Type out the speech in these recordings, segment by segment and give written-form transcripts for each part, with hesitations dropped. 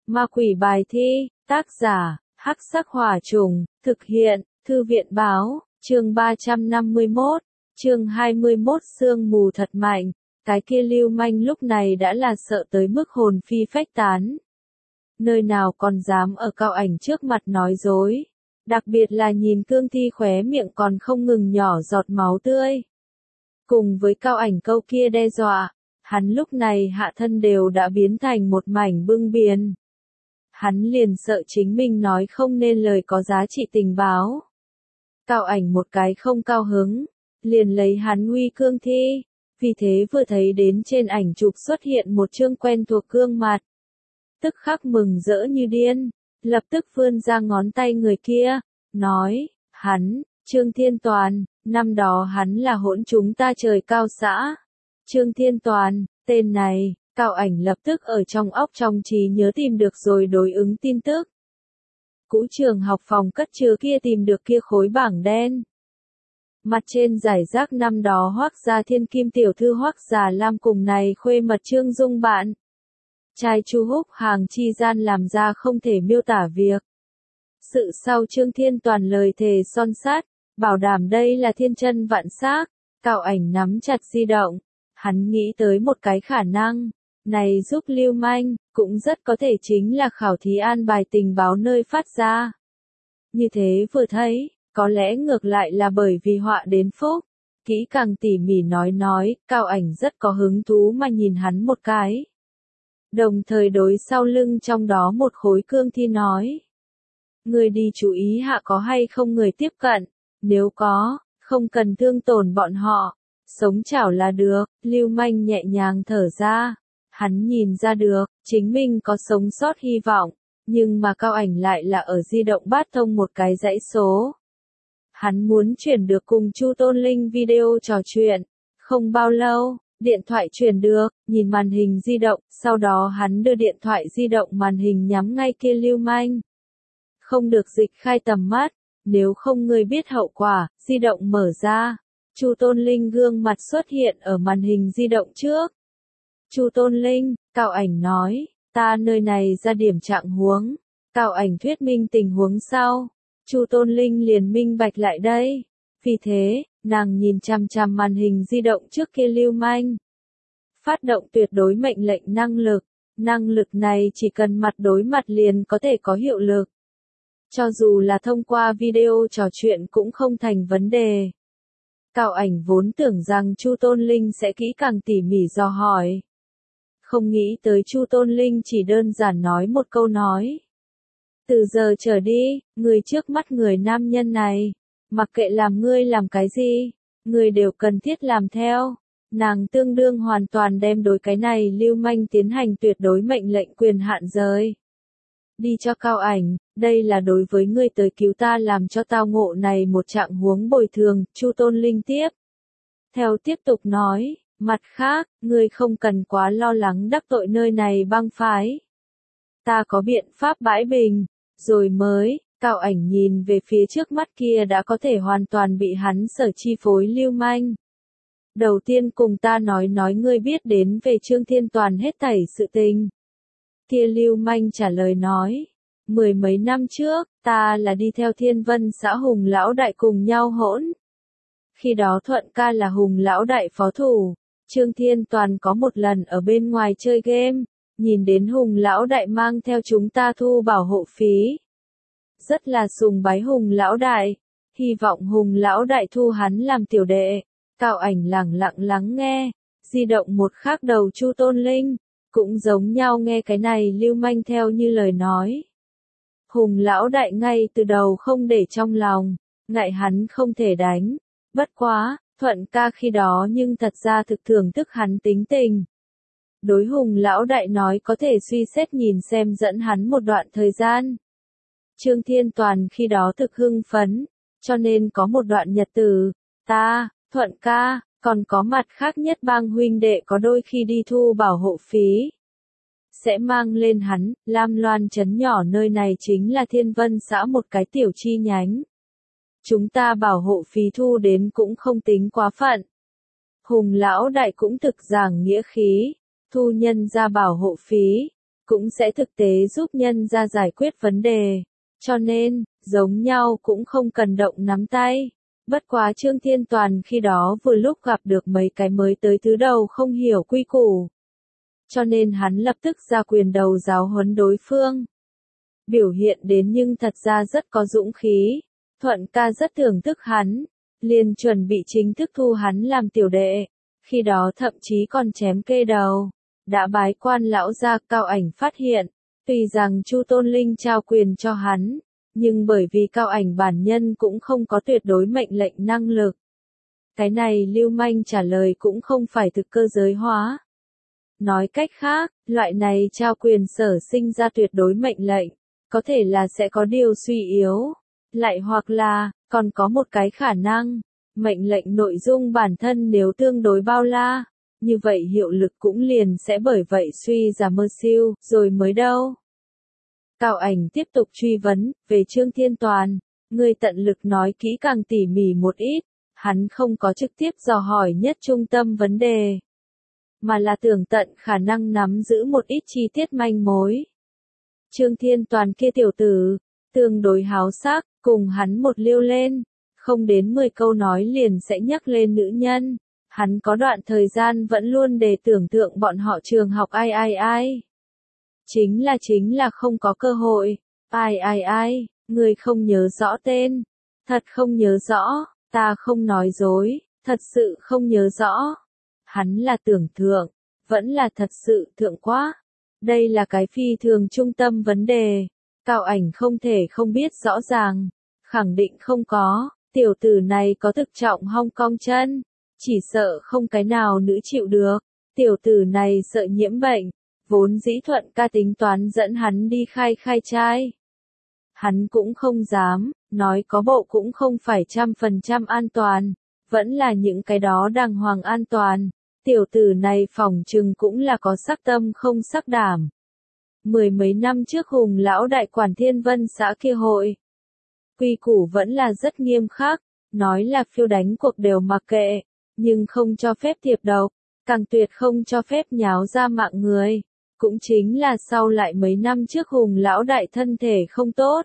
Ma quỷ bài thi, tác giả, Hắc Sắc Hỏa Trùng, thực hiện, Thư viện báo, chương 351, chương 21 sương mù thật mạnh, cái kia lưu manh lúc này đã là sợ tới mức hồn phi phách tán. Nơi nào còn dám ở Cao Ảnh trước mặt nói dối, đặc biệt là nhìn cương thi khóe miệng còn không ngừng nhỏ giọt máu tươi. Cùng với Cao Ảnh câu kia đe dọa, hắn lúc này hạ thân đều đã biến thành một mảnh bưng biên. Hắn liền sợ chính mình nói không nên lời có giá trị tình báo. Cao Ảnh một cái không cao hứng, liền lấy hắn uy cương thi, vì thế vừa thấy đến trên ảnh chụp xuất hiện một chương quen thuộc gương mặt. Tức khắc mừng rỡ như điên, lập tức vươn ra ngón tay người kia, nói, hắn, Trương Thiên Toàn, năm đó hắn là hỗn chúng ta trời cao xã. Trương Thiên Toàn, tên này, Cao Ảnh lập tức ở trong óc trong trí nhớ tìm được rồi đối ứng tin tức. Cũ trường học phòng cất chứa kia tìm được kia khối bảng đen. Mặt trên giải rác năm đó Hoắc gia thiên kim tiểu thư Hoắc Già Lam cùng này khuê mật Trương Dung bạn. Trai Chu Húc hàng chi gian làm ra không thể miêu tả việc. Sự sau Trương Thiên Toàn lời thề son sắt, bảo đảm đây là thiên chân vạn xác. Cao Ảnh nắm chặt di động, hắn nghĩ tới một cái khả năng, này giúp lưu manh, cũng rất có thể chính là khảo thí an bài tình báo nơi phát ra. Như thế vừa thấy, có lẽ ngược lại là bởi vì họa đến phúc. Kỹ càng tỉ mỉ nói, Cao Ảnh rất có hứng thú mà nhìn hắn một cái. Đồng thời đối sau lưng trong đó một khối cương thi nói. Người đi chú ý hạ có hay không người tiếp cận, nếu có, không cần thương tổn bọn họ, sống chảo là được. Lưu manh nhẹ nhàng thở ra, hắn nhìn ra được, chính mình có sống sót hy vọng, nhưng mà Cao Ảnh lại là ở di động bát thông một cái dãy số. Hắn muốn chuyển được cùng Chu Tôn Linh video trò chuyện, không bao lâu, điện thoại truyền được, nhìn màn hình di động, sau đó hắn đưa điện thoại di động màn hình nhắm ngay kia lưu manh. Không được dịch khai tầm mắt, nếu không ngươi biết hậu quả. Di động mở ra, Chu Tôn Linh gương mặt xuất hiện ở màn hình di động trước. Chu Tôn Linh, Cao Ảnh nói, ta nơi này ra điểm trạng huống. Cao Ảnh thuyết minh tình huống sau, Chu Tôn Linh liền minh bạch lại đây. Vì thế, nàng nhìn chằm chằm màn hình di động trước kia lưu manh. Phát động tuyệt đối mệnh lệnh năng lực này chỉ cần mặt đối mặt liền có thể có hiệu lực. Cho dù là thông qua video trò chuyện cũng không thành vấn đề. Cao Ảnh vốn tưởng rằng Chu Tôn Linh sẽ kỹ càng tỉ mỉ dò hỏi. Không nghĩ tới Chu Tôn Linh chỉ đơn giản nói một câu nói. Từ giờ trở đi, người trước mắt người nam nhân này, mặc kệ làm ngươi làm cái gì, người đều cần thiết làm theo. Nàng tương đương hoàn toàn đem đối cái này lưu manh tiến hành tuyệt đối mệnh lệnh quyền hạn rời. Đi cho Cao Ảnh, đây là đối với ngươi tới cứu ta làm cho tao ngộ này một trạng huống bồi thường. Chu Tôn Linh tiếp tục nói, mặt khác, ngươi không cần quá lo lắng đắc tội nơi này băng phái. Ta có biện pháp bãi bình, rồi mới. Cao Ảnh nhìn về phía trước mắt kia đã có thể hoàn toàn bị hắn sở chi phối lưu manh. Đầu tiên cùng ta nói ngươi biết đến về Trương Thiên Toàn hết thảy sự tình. Kia lưu manh trả lời nói, 10 mấy năm trước, ta là đi theo Thiên Vân xã Hùng Lão Đại cùng nhau hỗn. Khi đó Thuận ca là Hùng Lão Đại phó thủ, Trương Thiên Toàn có một lần ở bên ngoài chơi game, nhìn đến Hùng Lão Đại mang theo chúng ta thu bảo hộ phí. Rất là sùng bái Hùng Lão Đại, hy vọng Hùng Lão Đại thu hắn làm tiểu đệ. Cao Ảnh lẳng lặng lắng nghe, di động một khác đầu Chu Tôn Linh, cũng giống nhau nghe cái này lưu manh theo như lời nói. Hùng Lão Đại ngay từ đầu không để trong lòng, ngại hắn không thể đánh, bất quá, Thuận ca khi đó nhưng thật ra thực thưởng thức hắn tính tình. Đối Hùng Lão Đại nói có thể suy xét nhìn xem dẫn hắn một đoạn thời gian. Trương Thiên Toàn khi đó thực hưng phấn, cho nên có một đoạn nhật tử, ta, Thuận ca, còn có mặt khác nhất bang huynh đệ có đôi khi đi thu bảo hộ phí. Sẽ mang lên hắn, Lam Loan trấn nhỏ nơi này chính là Thiên Vân xã một cái tiểu chi nhánh. Chúng ta bảo hộ phí thu đến cũng không tính quá phận. Hùng Lão Đại cũng thực giảng nghĩa khí, thu nhân ra bảo hộ phí, cũng sẽ thực tế giúp nhân ra giải quyết vấn đề. Cho nên, giống nhau cũng không cần động nắm tay. Bất quá Trương Thiên Toàn khi đó vừa lúc gặp được mấy cái mới tới thứ đầu không hiểu quy củ. Cho nên hắn lập tức ra quyền đầu giáo huấn đối phương. Biểu hiện đến nhưng thật ra rất có dũng khí. Thuận ca rất thưởng thức hắn, liền chuẩn bị chính thức thu hắn làm tiểu đệ. Khi đó thậm chí còn chém kê đầu. Đã bái quan lão gia Cao Ảnh phát hiện, tuy rằng Chu Tôn Linh trao quyền cho hắn, nhưng bởi vì Cao Ảnh bản nhân cũng không có tuyệt đối mệnh lệnh năng lực. Cái này lưu manh trả lời cũng không phải thực cơ giới hóa. Nói cách khác, loại này trao quyền sở sinh ra tuyệt đối mệnh lệnh, có thể là sẽ có điều suy yếu, lại hoặc là, còn có một cái khả năng, mệnh lệnh nội dung bản thân nếu tương đối bao la, như vậy hiệu lực cũng liền sẽ bởi vậy suy giảm mơ siêu, rồi mới đâu. Cao Ảnh tiếp tục truy vấn, về Trương Thiên Toàn, người tận lực nói kỹ càng tỉ mỉ một ít, hắn không có trực tiếp dò hỏi nhất trung tâm vấn đề, mà là tưởng tận khả năng nắm giữ một ít chi tiết manh mối. Trương Thiên Toàn kia tiểu tử, tương đối háo sắc, cùng hắn một liêu lên, không đến 10 câu nói liền sẽ nhắc lên nữ nhân. Hắn có đoạn thời gian vẫn luôn để tưởng tượng bọn họ trường học ai. Chính là không có cơ hội. Ai, người không nhớ rõ tên. Thật không nhớ rõ, ta không nói dối, thật sự không nhớ rõ. Hắn là tưởng thượng, vẫn là thật sự thượng quá. Đây là cái phi thường trung tâm vấn đề. Cao Ảnh không thể không biết rõ ràng. Khẳng định không có, tiểu tử này có thực trọng Hong Kong chân. Chỉ sợ không cái nào nữ chịu được. Tiểu tử này sợ nhiễm bệnh. Vốn dĩ Thuận ca tính toán dẫn hắn đi khai trai. Hắn cũng không dám, nói có bộ cũng không phải 100% an toàn. Vẫn là những cái đó đàng hoàng an toàn. Tiểu tử này phỏng chừng cũng là có sắc tâm không sắc đảm. Mười mấy năm trước Hùng lão đại quản Thiên Vân xã kia hội. Quy củ vẫn là rất nghiêm khắc, nói là phiêu đánh cuộc đều mặc kệ, nhưng không cho phép thiệp độc, càng tuyệt không cho phép nháo ra mạng người. Cũng chính là sau lại mấy năm trước Hùng lão đại thân thể không tốt.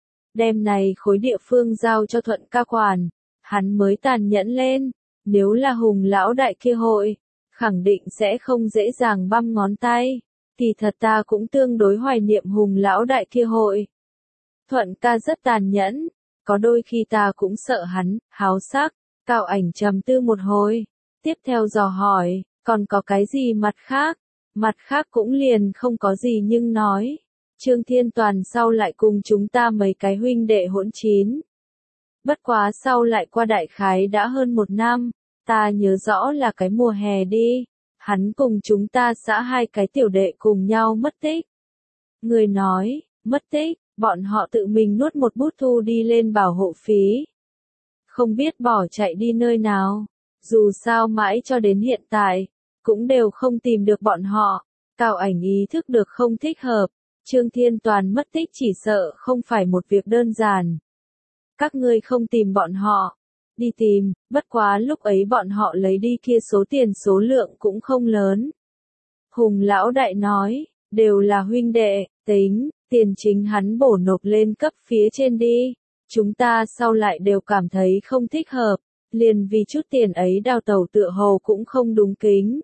Đem này khối địa phương giao cho Thuận ca quản, hắn mới tàn nhẫn lên, nếu là Hùng lão đại kia hội, khẳng định sẽ không dễ dàng băm ngón tay. Kỳ thật ta cũng tương đối hoài niệm Hùng lão đại kia hội. Thuận ca rất tàn nhẫn, có đôi khi ta cũng sợ hắn, háo sắc. Cao Ảnh trầm tư một hồi, tiếp theo dò hỏi, còn có cái gì mặt khác? Mặt khác cũng liền không có gì nhưng nói. Trương Thiên Toàn sau lại cùng chúng ta mấy cái huynh đệ hỗn chín. Bất quá sau lại qua đại khái đã hơn 1 năm, ta nhớ rõ là cái mùa hè đi. Hắn cùng chúng ta xã 2 cái tiểu đệ cùng nhau mất tích. Người nói, mất tích, bọn họ tự mình nuốt một bút thu đi lên bảo hộ phí. Không biết bỏ chạy đi nơi nào, dù sao mãi cho đến hiện tại, cũng đều không tìm được bọn họ. Cao Ảnh ý thức được không thích hợp, Trương Thiên Toàn mất tích chỉ sợ không phải một việc đơn giản. Các ngươi không tìm bọn họ, đi tìm, bất quá lúc ấy bọn họ lấy đi kia số tiền số lượng cũng không lớn. Hùng lão đại nói, đều là huynh đệ, tính, tiền chính hắn bổ nộp lên cấp phía trên đi. Chúng ta sau lại đều cảm thấy không thích hợp, liền vì chút tiền ấy đào tẩu tựa hồ cũng không đúng kính.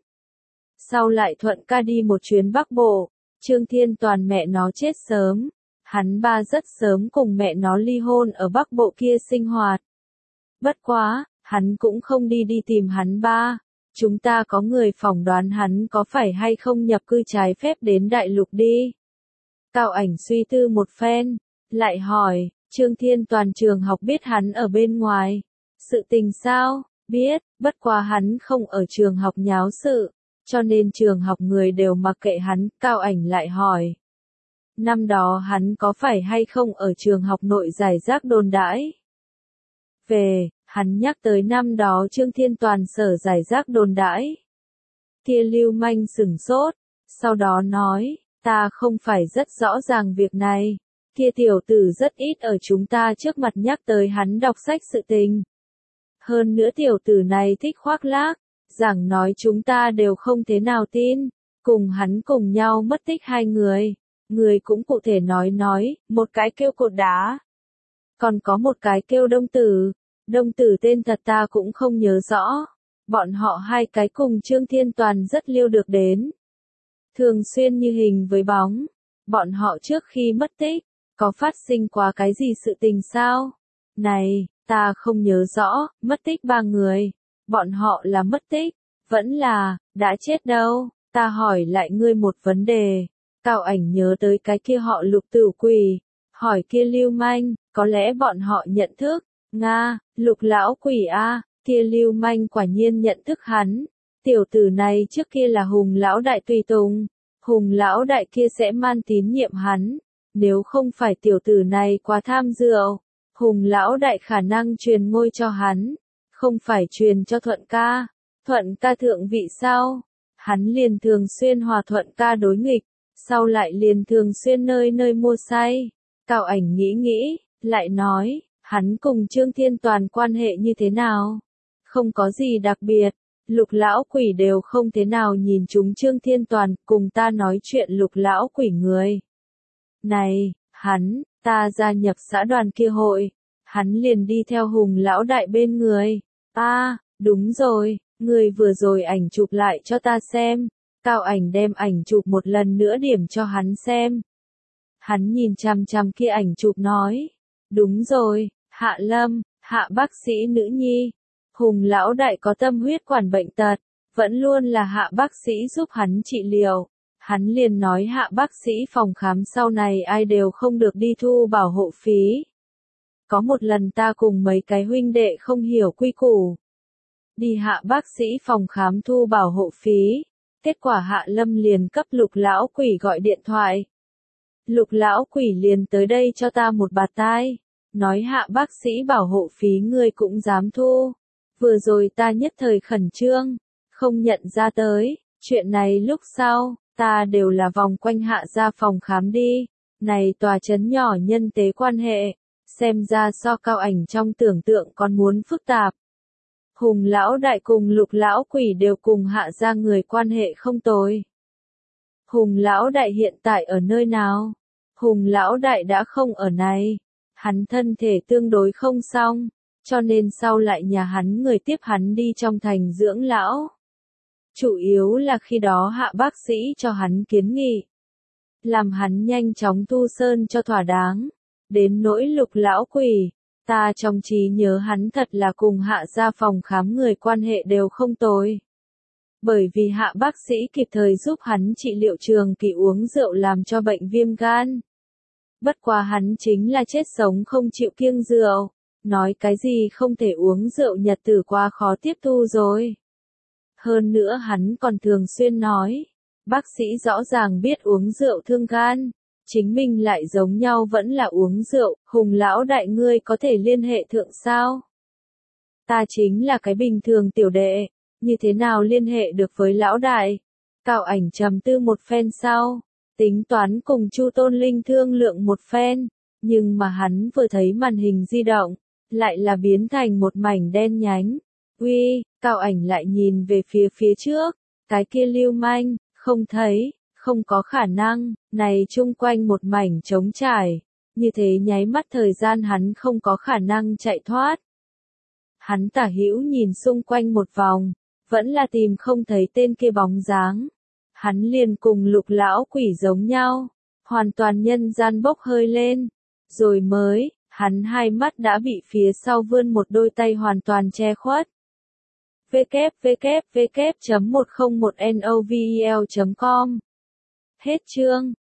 Sau lại Thuận ca đi một chuyến Bắc Bộ, Trương Thiên Toàn mẹ nó chết sớm. Hắn ba rất sớm cùng mẹ nó ly hôn ở Bắc Bộ kia sinh hoạt. Bất quá, hắn cũng không đi tìm hắn ba. Chúng ta có người phỏng đoán hắn có phải hay không nhập cư trái phép đến đại lục đi. Cao Ảnh suy tư một phen, lại hỏi, Trương Thiên Toàn trường học biết hắn ở bên ngoài. Sự tình sao? Biết, bất quá hắn không ở trường học nháo sự, cho nên trường học người đều mặc kệ hắn. Cao Ảnh lại hỏi, năm đó hắn có phải hay không ở trường học nội giải rác đồn đãi? Về, hắn nhắc tới năm đó Trương Thiên Toàn sở giải rác đồn đãi. Kia lưu manh sửng sốt, sau đó nói, ta không phải rất rõ ràng việc này. Kia tiểu tử rất ít ở chúng ta trước mặt nhắc tới hắn đọc sách sự tình. Hơn nữa tiểu tử này thích khoác lác, rằng nói chúng ta đều không thế nào tin. cùng hắn cùng nhau mất tích 2 người. Người cũng cụ thể nói, một cái kêu Cột Đá. Còn có một cái kêu Đông Tử tên thật ta cũng không nhớ rõ. Bọn họ 2 cái cùng Trương Thiên Toàn rất liêu được đến. Thường xuyên như hình với bóng. Bọn họ trước khi mất tích, có phát sinh quá cái gì sự tình sao? Này, ta không nhớ rõ, mất tích 3 người. Bọn họ là mất tích, vẫn là, đã chết đâu. Ta hỏi lại ngươi một vấn đề. Cao Ảnh nhớ tới cái kia họ Lục tử quỷ. Hỏi kia lưu manh, có lẽ bọn họ nhận thức. Nga, Lục lão quỷ a, kia lưu manh quả nhiên nhận thức hắn. Tiểu tử này trước kia là Hùng lão đại tùy tùng. Hùng lão đại kia sẽ man tín nhiệm hắn. Nếu không phải tiểu tử này quá tham rượu, Hùng lão đại khả năng truyền ngôi cho hắn. Không phải truyền cho Thuận ca. Thuận ca thượng vị sao? Hắn liền thường xuyên hòa Thuận ca đối nghịch. Sau lại liền thường xuyên nơi nơi mua say. Cao Ảnh nghĩ, lại nói, hắn cùng Trương Thiên Toàn quan hệ như thế nào? Không có gì đặc biệt. Lục lão quỷ đều không thế nào nhìn chúng Trương Thiên Toàn, cùng ta nói chuyện lục lão quỷ người. Này, ta gia nhập xã đoàn kia hội. Hắn liền đi theo Hùng lão đại bên người. Đúng rồi, người vừa rồi ảnh chụp lại cho ta xem. Cao Ảnh đem ảnh chụp một lần nữa điểm cho hắn xem. Hắn nhìn chằm chằm kia ảnh chụp nói. Đúng rồi, Hạ Lâm, Hạ bác sĩ nữ nhi. Hùng lão đại có tâm huyết quản bệnh tật, vẫn luôn là Hạ bác sĩ giúp hắn trị liệu. Hắn liền nói Hạ bác sĩ phòng khám sau này ai đều không được đi thu bảo hộ phí. Có một lần ta cùng mấy cái huynh đệ không hiểu quy củ. Đi Hạ bác sĩ phòng khám thu bảo hộ phí. Kết quả Hạ Lâm liền cấp Lục lão quỷ gọi điện thoại. Lục lão quỷ liền tới đây cho ta một bạt tai. Nói Hạ bác sĩ bảo hộ phí ngươi cũng dám thu. Vừa rồi ta nhất thời khẩn trương, không nhận ra tới. Chuyện này lúc sau, ta đều là vòng quanh Hạ ra phòng khám đi. Này tòa trấn nhỏ nhân tế quan hệ. Xem ra so Cao Ảnh trong tưởng tượng còn muốn phức tạp. Hùng lão đại cùng Lục lão quỷ đều cùng Hạ ra người quan hệ không tồi. Hùng lão đại hiện tại ở nơi nào? Hùng lão đại đã không ở này. Hắn thân thể tương đối không xong, cho nên sau lại nhà hắn người tiếp hắn đi trong thành dưỡng lão. Chủ yếu là khi đó Hạ bác sĩ cho hắn kiến nghị. Làm hắn nhanh chóng tu sơn cho thỏa đáng. Đến nỗi Lục lão quỷ, ta trong trí nhớ hắn thật là cùng Hạ ra phòng khám người quan hệ đều không tồi. Bởi vì Hạ bác sĩ kịp thời giúp hắn trị liệu Trường Kỳ uống rượu làm cho bệnh viêm gan. Bất quá hắn chính là chết sống không chịu kiêng rượu. Nói cái gì không thể uống rượu nhật tử quá khó tiếp thu rồi. Hơn nữa hắn còn thường xuyên nói. Bác sĩ rõ ràng biết uống rượu thương gan. Chính mình lại giống nhau vẫn là uống rượu. Hùng lão đại ngươi có thể liên hệ thượng sao? Ta chính là cái bình thường tiểu đệ. Như thế nào liên hệ được với lão đại? Cao Ảnh trầm tư một phen sau. Tính toán cùng Chu Tôn Linh thương lượng một phen. Nhưng mà hắn vừa thấy màn hình di động. Lại là biến thành một mảnh đen nhánh. Uy, Cao Ảnh lại nhìn về phía trước. Cái kia lưu manh, không thấy, không có khả năng. Này chung quanh một mảnh trống trải. Như thế nháy mắt thời gian hắn không có khả năng chạy thoát. Hắn tả hữu nhìn xung quanh một vòng. Vẫn là tìm không thấy tên kia bóng dáng. Hắn liền cùng Lục lão quỷ giống nhau. Hoàn toàn nhân gian bốc hơi lên. Rồi mới, hắn hai mắt đã bị phía sau vươn một đôi tay hoàn toàn che khuất. www.101novel.com Hết chương.